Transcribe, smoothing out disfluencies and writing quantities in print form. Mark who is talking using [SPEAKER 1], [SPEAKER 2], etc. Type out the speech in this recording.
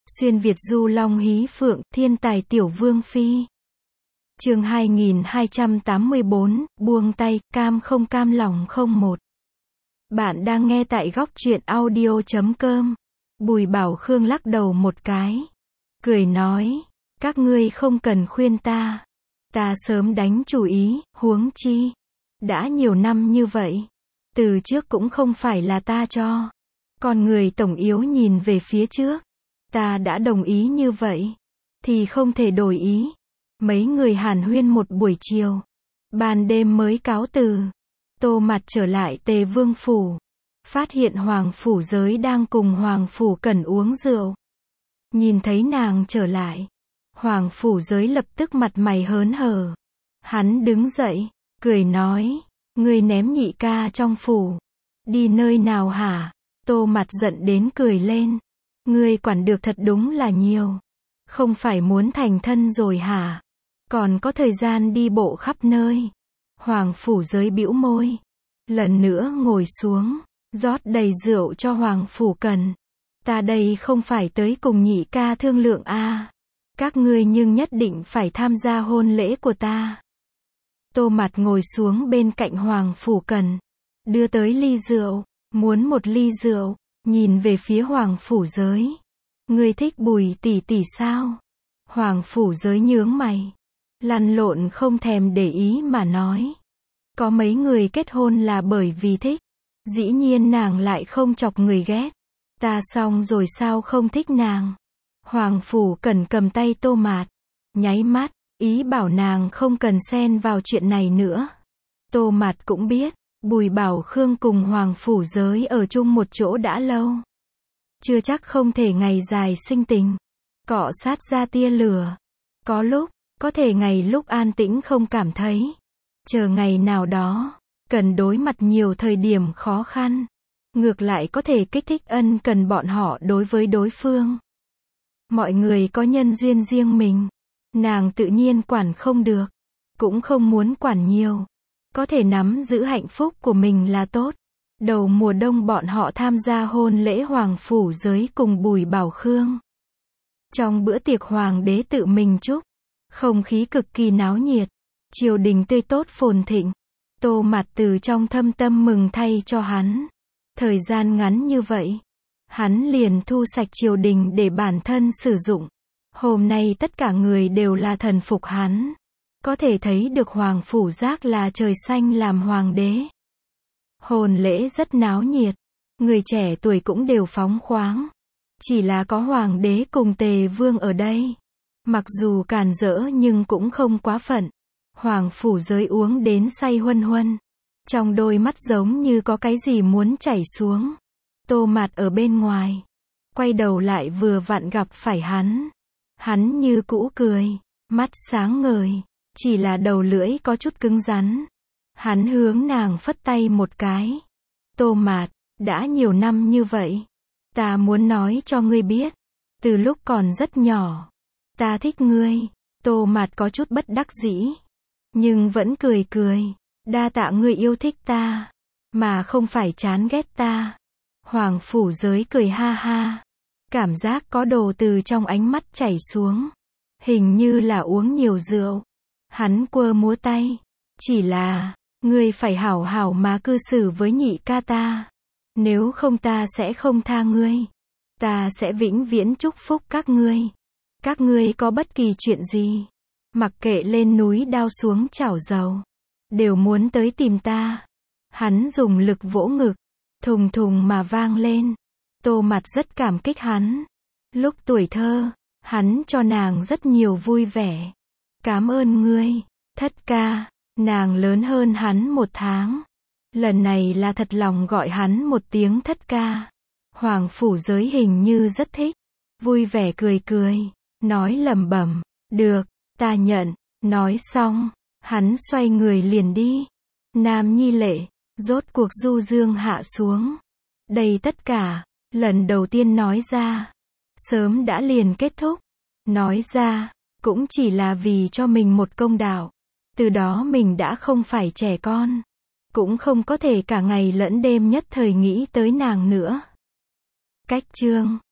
[SPEAKER 1] Xuyên Việt du long hí phượng, thiên tài tiểu vương phi. Chương 2284, buông tay, cam không cam lòng không một. Bạn đang nghe tại góc truyện audio.com. Bùi Bảo Khương lắc đầu một cái, cười nói, các ngươi không cần khuyên ta. Ta sớm đánh chủ ý, huống chi. Đã nhiều năm như vậy. Từ trước cũng không phải là ta cho. Còn người tổng yếu nhìn về phía trước. Ta đã đồng ý như vậy. Thì không thể đổi ý. Mấy người hàn huyên một buổi chiều. Ban đêm mới cáo từ. Tô Mặt trở lại Tề Vương Phủ. Phát hiện Hoàng Phủ Giới đang cùng Hoàng Phủ Cẩn uống rượu. Nhìn thấy nàng trở lại. Hoàng Phủ Giới lập tức mặt mày hớn hở. Hắn đứng dậy, cười nói, ngươi ném nhị ca trong phủ. Đi nơi nào hả? Tô Mặt giận đến cười lên. Ngươi quản được thật đúng là nhiều. Không phải muốn thành thân rồi hả? Còn có thời gian đi bộ khắp nơi. Hoàng Phủ Giới bĩu môi. Lần nữa ngồi xuống, rót đầy rượu cho Hoàng Phủ Cẩn. Ta đây không phải tới cùng nhị ca thương lượng à. Các ngươi nhưng nhất định phải tham gia hôn lễ của ta. Tô Mặt ngồi xuống bên cạnh Hoàng Phủ Cẩn. Đưa tới ly rượu. Muốn một ly rượu. Nhìn về phía Hoàng Phủ Giới. Ngươi thích Bùi tỷ tỷ sao? Hoàng Phủ Giới nhướng mày. Lăn lộn không thèm để ý mà nói. Có mấy người kết hôn là bởi vì thích. Dĩ nhiên nàng lại không chọc người ghét. Ta xong rồi sao không thích nàng? Hoàng Phủ Cẩn cầm tay Tô Mạt. Nháy mắt, ý bảo nàng không cần xen vào chuyện này nữa. Tô Mạt cũng biết. Bùi Bảo Khương cùng Hoàng Phủ Giới ở chung một chỗ đã lâu. Chưa chắc không thể ngày dài sinh tình. Cọ sát ra tia lửa. Có lúc, có thể ngày lúc an tĩnh không cảm thấy. Chờ ngày nào đó, cần đối mặt nhiều thời điểm khó khăn. Ngược lại có thể kích thích ân cần bọn họ đối với đối phương. Mọi người có nhân duyên riêng mình. Nàng tự nhiên quản không được. Cũng không muốn quản nhiều. Có thể nắm giữ hạnh phúc của mình là tốt. Đầu mùa đông bọn họ tham gia hôn lễ Hoàng Phủ Giới cùng Bùi Bảo Khương. Trong bữa tiệc hoàng đế tự mình chúc. Không khí cực kỳ náo nhiệt. Triều đình tươi tốt phồn thịnh. Tô Mặt từ trong thâm tâm mừng thay cho hắn. Thời gian ngắn như vậy. Hắn liền thu sạch triều đình để bản thân sử dụng. Hôm nay tất cả người đều là thần phục hắn. Có thể thấy được Hoàng Phủ Giác là trời xanh làm hoàng đế. Hôn lễ rất náo nhiệt. Người trẻ tuổi cũng đều phóng khoáng. Chỉ là có hoàng đế cùng Tề Vương ở đây. Mặc dù càn rỡ nhưng cũng không quá phận. Hoàng Phủ Giới uống đến say huân huân. Trong đôi mắt giống như có cái gì muốn chảy xuống. Tô Mạt ở bên ngoài. Quay đầu lại vừa vặn gặp phải hắn. Hắn như cũ cười. Mắt sáng ngời. Chỉ là đầu lưỡi có chút cứng rắn. Hắn hướng nàng phất tay một cái. Tô Mạt, đã nhiều năm như vậy. Ta muốn nói cho ngươi biết. Từ lúc còn rất nhỏ. Ta thích ngươi. Tô Mạt có chút bất đắc dĩ. Nhưng vẫn cười cười. Đa tạ ngươi yêu thích ta. Mà không phải chán ghét ta. Hoàng Phủ Giới cười ha ha. Cảm giác có đồ từ trong ánh mắt chảy xuống. Hình như là uống nhiều rượu. Hắn quơ múa tay. Chỉ là, ngươi phải hảo hảo mà cư xử với nhị ca ta. Nếu không ta sẽ không tha ngươi. Ta sẽ vĩnh viễn chúc phúc các ngươi. Các ngươi có bất kỳ chuyện gì. Mặc kệ lên núi đao xuống chảo dầu. Đều muốn tới tìm ta. Hắn dùng lực vỗ ngực. Thùng thùng mà vang lên. Tô Mặt rất cảm kích hắn. Lúc tuổi thơ, hắn cho nàng rất nhiều vui vẻ. Cảm ơn ngươi, thất ca. Nàng lớn hơn hắn 1 tháng. Lần này là thật lòng gọi hắn một tiếng thất ca. Hoàng Phủ Giới hình như rất thích. Vui vẻ cười cười. Nói lẩm bẩm. Được, ta nhận. Nói xong, hắn xoay người liền đi. Nam nhi lệ. Rốt cuộc du dương hạ xuống. Đây tất cả. Lần đầu tiên nói ra. Sớm đã liền kết thúc. Nói ra. Cũng chỉ là vì cho mình một công đạo. Từ đó mình đã không phải trẻ con. Cũng không có thể cả ngày lẫn đêm nhất thời nghĩ tới nàng nữa. Cách chương